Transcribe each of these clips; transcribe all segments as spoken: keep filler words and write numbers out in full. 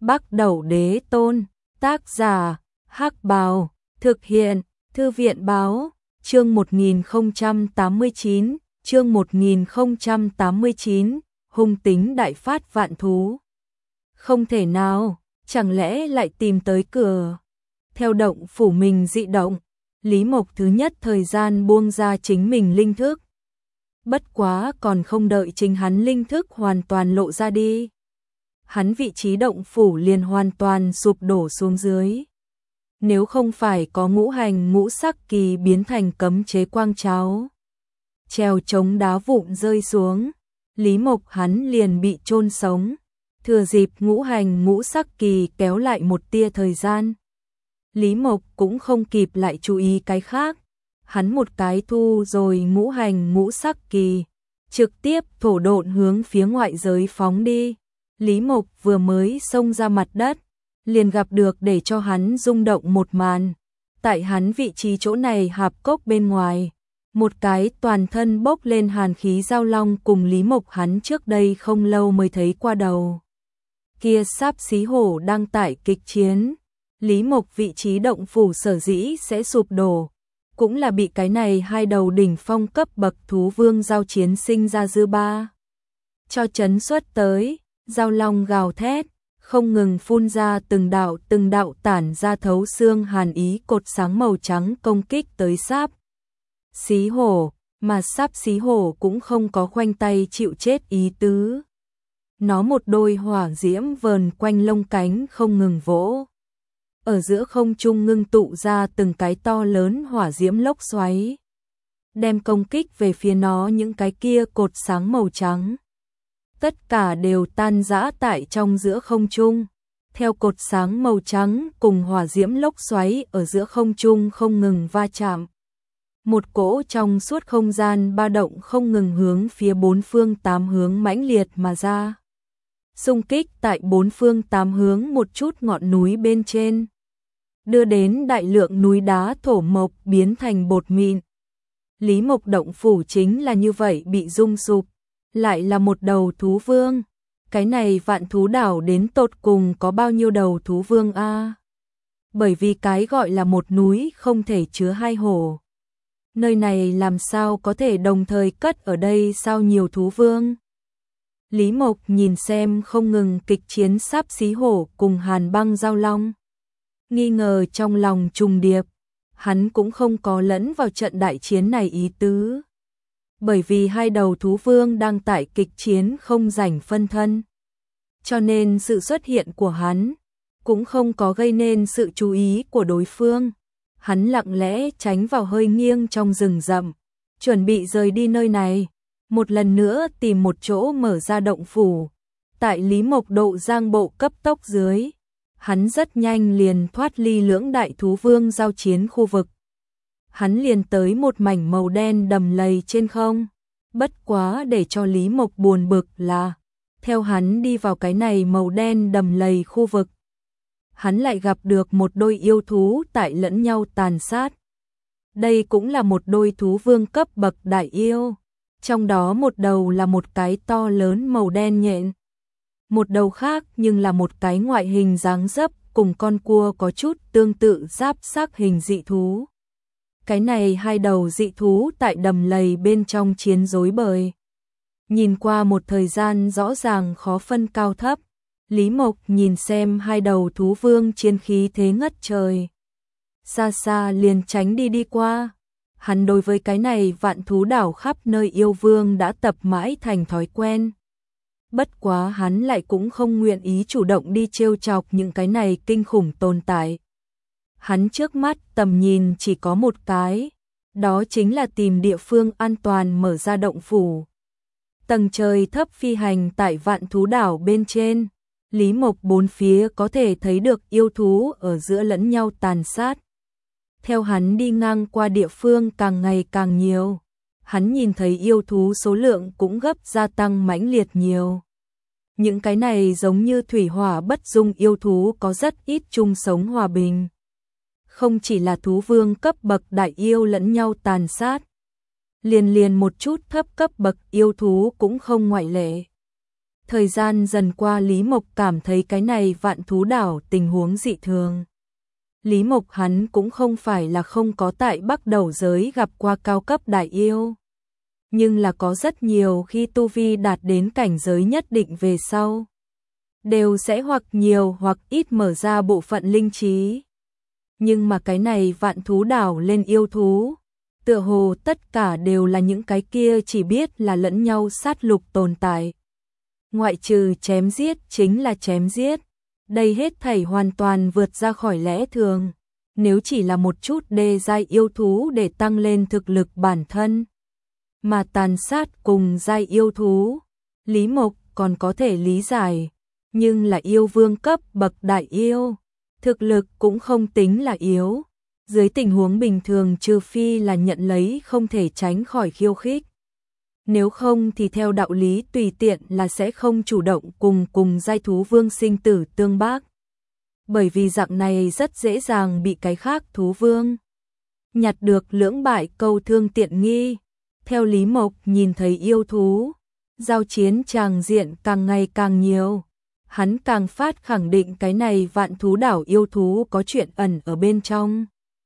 Bắc Đẩu Đế Tôn, tác giả, Hắc Bào, thực hiện, Thư viện Báo, chương một nghìn không trăm tám mươi chín, chương một nghìn không trăm tám mươi chín, hung tính đại phát vạn thú. Không thể nào, chẳng lẽ lại tìm tới cửa. Theo động phủ mình dị động, Lý Mộc thứ nhất thời gian buông ra chính mình linh thức. Bất quá còn không đợi chính hắn linh thức hoàn toàn lộ ra đi. Hắn vị trí động phủ liền hoàn toàn sụp đổ xuống dưới. Nếu không phải có ngũ hành ngũ sắc kỳ biến thành cấm chế quang cháo, treo chống đá vụn rơi xuống, Lý Mộc hắn liền bị chôn sống. Thừa dịp ngũ hành ngũ sắc kỳ kéo lại một tia thời gian, Lý Mộc cũng không kịp lại chú ý cái khác. Hắn một cái thu rồi ngũ hành ngũ sắc kỳ, trực tiếp thổ độn hướng phía ngoại giới phóng đi. Lý Mộc vừa mới xông ra mặt đất, liền gặp được để cho hắn rung động một màn. Tại hắn vị trí chỗ này hạp cốc bên ngoài, một cái toàn thân bốc lên hàn khí giao long cùng Lý Mộc hắn trước đây không lâu mới thấy qua đầu. Kia sáp xí hổ đang tại kịch chiến. Lý Mộc vị trí động phủ sở dĩ sẽ sụp đổ, cũng là bị cái này hai đầu đỉnh phong cấp bậc thú vương giao chiến sinh ra dư ba cho chấn xuất tới. Giao long gào thét, không ngừng phun ra từng đạo từng đạo tản ra thấu xương hàn ý cột sáng màu trắng công kích tới sáp xí hổ, mà sáp xí hổ cũng không có khoanh tay chịu chết ý tứ. Nó một đôi hỏa diễm vờn quanh lông cánh không ngừng vỗ. Ở giữa không trung ngưng tụ ra từng cái to lớn hỏa diễm lốc xoáy, đem công kích về phía nó những cái kia cột sáng màu trắng. Tất cả đều tan rã tại trong giữa không trung. Theo cột sáng màu trắng cùng hỏa diễm lốc xoáy ở giữa không trung không ngừng va chạm, một cỗ trong suốt không gian ba động không ngừng hướng phía bốn phương tám hướng mãnh liệt mà ra. Xung kích tại bốn phương tám hướng một chút ngọn núi bên trên, đưa đến đại lượng núi đá thổ mộc biến thành bột mịn. Lý Mộc động phủ chính là như vậy bị rung sụp. Lại là một đầu thú vương. Cái này vạn thú đảo đến tột cùng có bao nhiêu đầu thú vương a? Bởi vì cái gọi là một núi không thể chứa hai hổ. Nơi này làm sao có thể đồng thời cất ở đây sao nhiều thú vương? Lý Mộc nhìn xem không ngừng kịch chiến sáp xí hổ cùng hàn băng giao long. Nghi ngờ trong lòng trùng điệp, hắn cũng không có lẫn vào trận đại chiến này ý tứ. Bởi vì hai đầu thú vương đang tại kịch chiến không rảnh phân thân, cho nên sự xuất hiện của hắn cũng không có gây nên sự chú ý của đối phương. Hắn lặng lẽ tránh vào hơi nghiêng trong rừng rậm, chuẩn bị rời đi nơi này, một lần nữa tìm một chỗ mở ra động phủ. Tại Lý Mộc độ giang bộ cấp tốc dưới, hắn rất nhanh liền thoát ly lưỡng đại thú vương giao chiến khu vực. Hắn liền tới một mảnh màu đen đầm lầy trên không. Bất quá để cho Lý Mộc buồn bực là, theo hắn đi vào cái này màu đen đầm lầy khu vực, hắn lại gặp được một đôi yêu thú tại lẫn nhau tàn sát. Đây cũng là một đôi thú vương cấp bậc đại yêu. Trong đó một đầu là một cái to lớn màu đen nhện. Một đầu khác nhưng là một cái ngoại hình dáng dấp cùng con cua có chút tương tự giáp xác hình dị thú. Cái này hai đầu dị thú tại đầm lầy bên trong chiến rối bời. Nhìn qua một thời gian rõ ràng khó phân cao thấp, Lý Mộc nhìn xem hai đầu thú vương chiến khí thế ngất trời. Xa xa liền tránh đi đi qua. Hắn đối với cái này vạn thú đảo khắp nơi yêu vương đã tập mãi thành thói quen. Bất quá hắn lại cũng không nguyện ý chủ động đi trêu chọc những cái này kinh khủng tồn tại. Hắn trước mắt tầm nhìn chỉ có một cái, đó chính là tìm địa phương an toàn mở ra động phủ. Tầng trời thấp phi hành tại vạn thú đảo bên trên, Lý Mộc bốn phía có thể thấy được yêu thú ở giữa lẫn nhau tàn sát. Theo hắn đi ngang qua địa phương càng ngày càng nhiều, hắn nhìn thấy yêu thú số lượng cũng gấp gia tăng mãnh liệt nhiều. Những cái này giống như thủy hỏa bất dung yêu thú có rất ít chung sống hòa bình. Không chỉ là thú vương cấp bậc đại yêu lẫn nhau tàn sát, liền liền một chút thấp cấp bậc yêu thú cũng không ngoại lệ. Thời gian dần qua Lý Mộc cảm thấy cái này Vạn Thú Đảo tình huống dị thường. Lý Mộc hắn cũng không phải là không có tại Bắc Đầu giới gặp qua cao cấp đại yêu. Nhưng là có rất nhiều khi tu vi đạt đến cảnh giới nhất định về sau. Đều sẽ hoặc nhiều hoặc ít mở ra bộ phận linh trí. Nhưng mà cái này Vạn Thú Đảo lên yêu thú. Tựa hồ tất cả đều là những cái kia chỉ biết là lẫn nhau sát lục tồn tại. Ngoại trừ chém giết chính là chém giết. Đây hết thảy hoàn toàn vượt ra khỏi lẽ thường. Nếu chỉ là một chút đê giai yêu thú để tăng lên thực lực bản thân. Mà tàn sát cùng giai yêu thú. Lý Mộc còn có thể lý giải. Nhưng là yêu vương cấp bậc đại yêu. Thực lực cũng không tính là yếu. Dưới tình huống bình thường trừ phi là nhận lấy không thể tránh khỏi khiêu khích. Nếu không thì theo đạo lý tùy tiện là sẽ không chủ động cùng cùng giai thú vương sinh tử tương bác. Bởi vì dạng này rất dễ dàng bị cái khác thú vương nhặt được lưỡng bại câu thương tiện nghi. Theo Lý Mộc nhìn thấy yêu thú, giao chiến tràng diện càng ngày càng nhiều. Hắn càng phát khẳng định cái này Vạn Thú Đảo yêu thú có chuyện ẩn ở bên trong.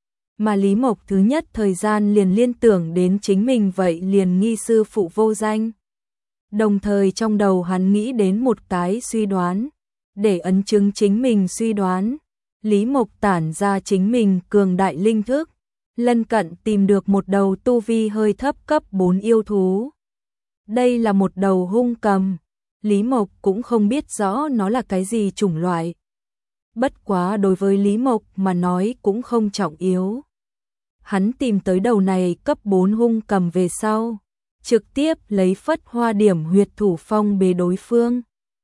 Mà Lý Mộc thứ nhất thời gian liền liên tưởng đến chính mình vậy liền nghi sư phụ vô danh. Đồng thời trong đầu hắn nghĩ đến một cái suy đoán. Để ấn chứng chính mình suy đoán, Lý Mộc tản ra chính mình cường đại linh thức. Lân cận tìm được một đầu tu vi hơi thấp cấp bốn yêu thú. Đây là một đầu hung cầm. Lý Mộc cũng không biết rõ nó là cái gì chủng loại. Bất quá đối với Lý Mộc mà nói cũng không trọng yếu. Hắn tìm tới đầu này cấp bốn hung cầm về sau. Trực tiếp lấy phất hoa điểm huyệt thủ phong bế đối phương.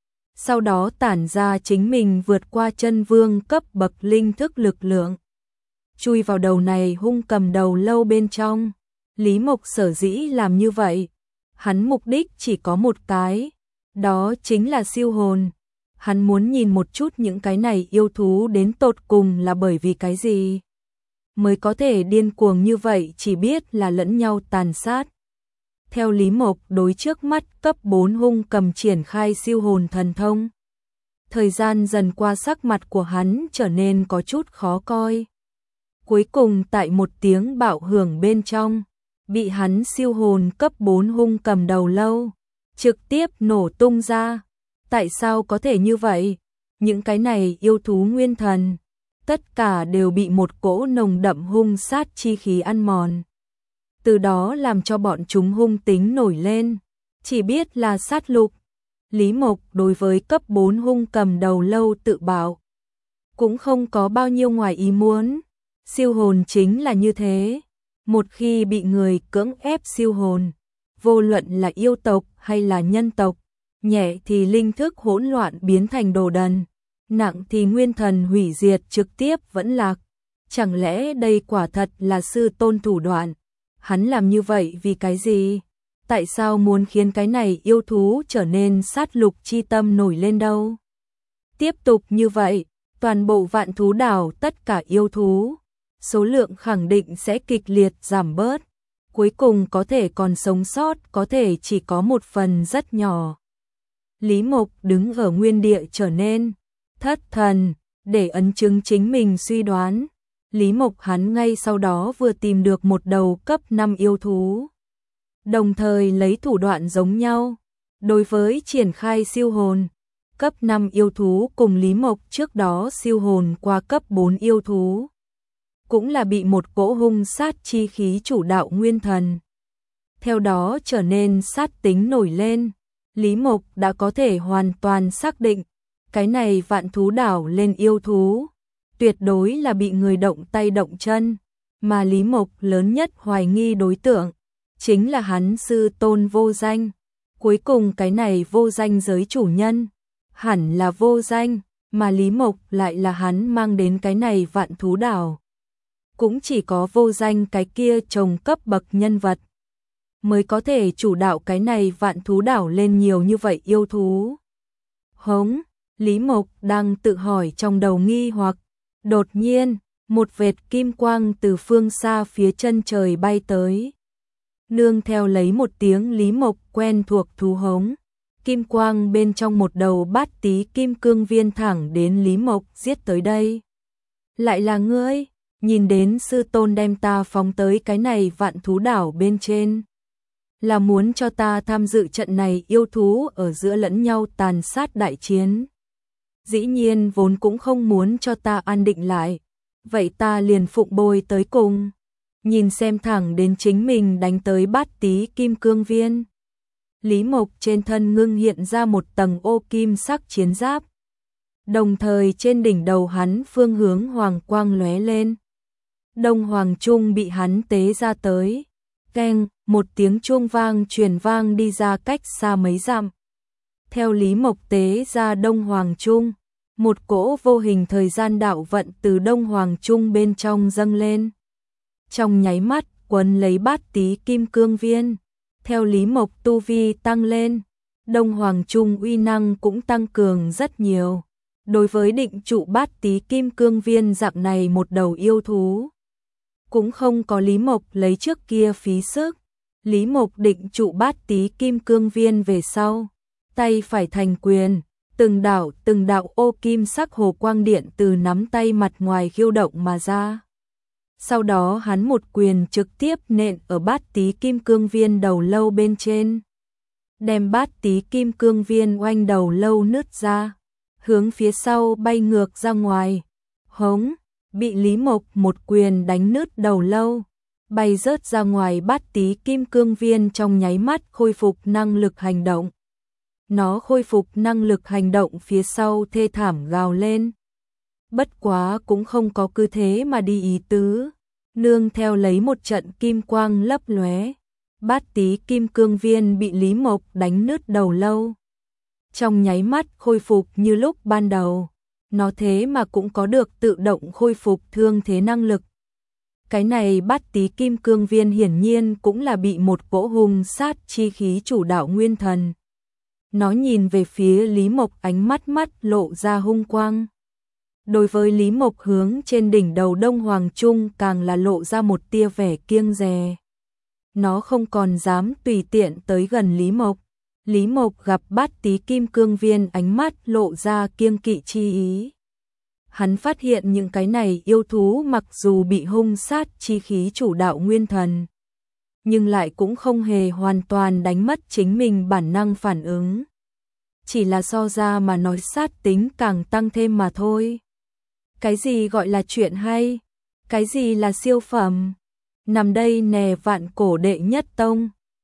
Sau đó tản ra chính mình vượt qua chân vương cấp bậc linh thức lực lượng. Chui vào đầu này hung cầm đầu lâu bên trong. Lý Mộc sở dĩ làm như vậy. Hắn mục đích chỉ có một cái. Đó chính là siêu hồn. Hắn muốn nhìn một chút những cái này yêu thú đến tột cùng là bởi vì cái gì. Mới có thể điên cuồng như vậy chỉ biết là lẫn nhau tàn sát. Theo Lý Mộc đối trước mắt cấp bốn hung cầm triển khai siêu hồn thần thông. Thời gian dần qua sắc mặt của hắn trở nên có chút khó coi. Cuối cùng tại một tiếng bạo hưởng bên trong, bị hắn siêu hồn cấp bốn hung cầm đầu lâu, trực tiếp nổ tung ra. Tại sao có thể như vậy? Những cái này yêu thú nguyên thần, tất cả đều bị một cỗ nồng đậm hung sát chi khí ăn mòn. Từ đó làm cho bọn chúng hung tính nổi lên, chỉ biết là sát lục. Lý Mộc đối với cấp bốn hung cầm đầu lâu tự bảo, cũng không có bao nhiêu ngoài ý muốn. Siêu hồn chính là như thế. Một khi bị người cưỡng ép siêu hồn, vô luận là yêu tộc hay là nhân tộc, nhẹ thì linh thức hỗn loạn biến thành đồ đần, nặng thì nguyên thần hủy diệt trực tiếp vẫn lạc. Chẳng lẽ đây quả thật là sư tôn thủ đoạn? Hắn làm như vậy vì cái gì? Tại sao muốn khiến cái này yêu thú trở nên sát lục chi tâm nổi lên đâu? Tiếp tục như vậy, toàn bộ Vạn Thú Đảo tất cả yêu thú, số lượng khẳng định sẽ kịch liệt giảm bớt. Cuối cùng có thể còn sống sót có thể chỉ có một phần rất nhỏ. Lý Mộc đứng ở nguyên địa trở nên thất thần, để ấn chứng chính mình suy đoán. Lý Mộc hắn ngay sau đó vừa tìm được một đầu cấp năm yêu thú. Đồng thời lấy thủ đoạn giống nhau. Đối với triển khai siêu hồn, cấp năm yêu thú cùng Lý Mộc trước đó siêu hồn qua cấp bốn yêu thú. Cũng là bị một cỗ hung sát chi khí chủ đạo nguyên thần. Theo đó trở nên sát tính nổi lên. Lý Mộc đã có thể hoàn toàn xác định, cái này Vạn Thú Đảo lên yêu thú, tuyệt đối là bị người động tay động chân, mà Lý Mộc lớn nhất hoài nghi đối tượng, chính là hắn sư tôn vô danh. Cuối cùng cái này vô danh giới chủ nhân, hẳn là vô danh, mà Lý Mộc lại là hắn mang đến cái này Vạn Thú Đảo. Cũng chỉ có vô danh cái kia trồng cấp bậc nhân vật, mới có thể chủ đạo cái này Vạn Thú Đảo lên nhiều như vậy yêu thú. Hống, Lý Mộc đang tự hỏi trong đầu nghi hoặc, đột nhiên, một vệt kim quang từ phương xa phía chân trời bay tới. Nương theo lấy một tiếng Lý Mộc quen thuộc thú hống, kim quang bên trong một đầu bát tí kim cương viên thẳng đến Lý Mộc giết tới đây. Lại là ngươi, nhìn đến sư tôn đem ta phóng tới cái này vạn thú đảo bên trên. Là muốn cho ta tham dự trận này yêu thú ở giữa lẫn nhau tàn sát đại chiến. Dĩ nhiên vốn cũng không muốn cho ta an định lại. Vậy ta liền phụng bồi tới cùng. Nhìn xem thẳng đến chính mình đánh tới bát tí kim cương viên. Lý Mộc trên thân ngưng hiện ra một tầng ô kim sắc chiến giáp. Đồng thời trên đỉnh đầu hắn phương hướng hoàng quang lóe lên. Đông Hoàng Trung bị hắn tế ra tới. Keng, một tiếng chuông vang truyền vang đi ra cách xa mấy dặm. Theo Lý Mộc tế ra Đông Hoàng Trung, một cỗ vô hình thời gian đạo vận từ Đông Hoàng Trung bên trong dâng lên. Trong nháy mắt, quấn lấy bát tí kim cương viên. Theo Lý Mộc tu vi tăng lên, Đông Hoàng Trung uy năng cũng tăng cường rất nhiều. Đối với định trụ bát tí kim cương viên dạng này một đầu yêu thú, cũng không có Lý Mộc lấy trước kia phí sức. Lý Mộc định trụ bát tí kim cương viên về sau, tay phải thành quyền, từng đạo từng đạo ô kim sắc hồ quang điện từ nắm tay mặt ngoài khiêu động mà ra. Sau đó hắn một quyền trực tiếp nện ở bát tí kim cương viên đầu lâu bên trên, đem bát tí kim cương viên oanh đầu lâu nứt ra, hướng phía sau bay ngược ra ngoài. Hống, bị Lý Mộc một quyền đánh nứt đầu lâu, bay rớt ra ngoài bát tí kim cương viên trong nháy mắt khôi phục năng lực hành động. Nó khôi phục năng lực hành động phía sau thê thảm gào lên. Bất quá cũng không có cứ thế mà đi ý tứ, nương theo lấy một trận kim quang lấp lóe, bát tí kim cương viên bị Lý Mộc đánh nứt đầu lâu. Trong nháy mắt khôi phục như lúc ban đầu, nó thế mà cũng có được tự động khôi phục thương thế năng lực. Cái này bát tí kim cương viên hiển nhiên cũng là bị một cỗ hung sát chi khí chủ đạo nguyên thần. Nó nhìn về phía Lý Mộc ánh mắt mắt lộ ra hung quang. Đối với Lý Mộc hướng trên đỉnh đầu Đông Hoàng Trung càng là lộ ra một tia vẻ kiêng dè. Nó không còn dám tùy tiện tới gần Lý Mộc. Lý Mộc gặp bát tí kim cương viên ánh mắt lộ ra kiêng kỵ chi ý. Hắn phát hiện những cái này yêu thú mặc dù bị hung sát chi khí chủ đạo nguyên thần, nhưng lại cũng không hề hoàn toàn đánh mất chính mình bản năng phản ứng. Chỉ là so ra mà nói sát tính càng tăng thêm mà thôi. Cái gì gọi là chuyện hay? Cái gì là siêu phẩm? Nằm đây nè vạn cổ đệ nhất tông.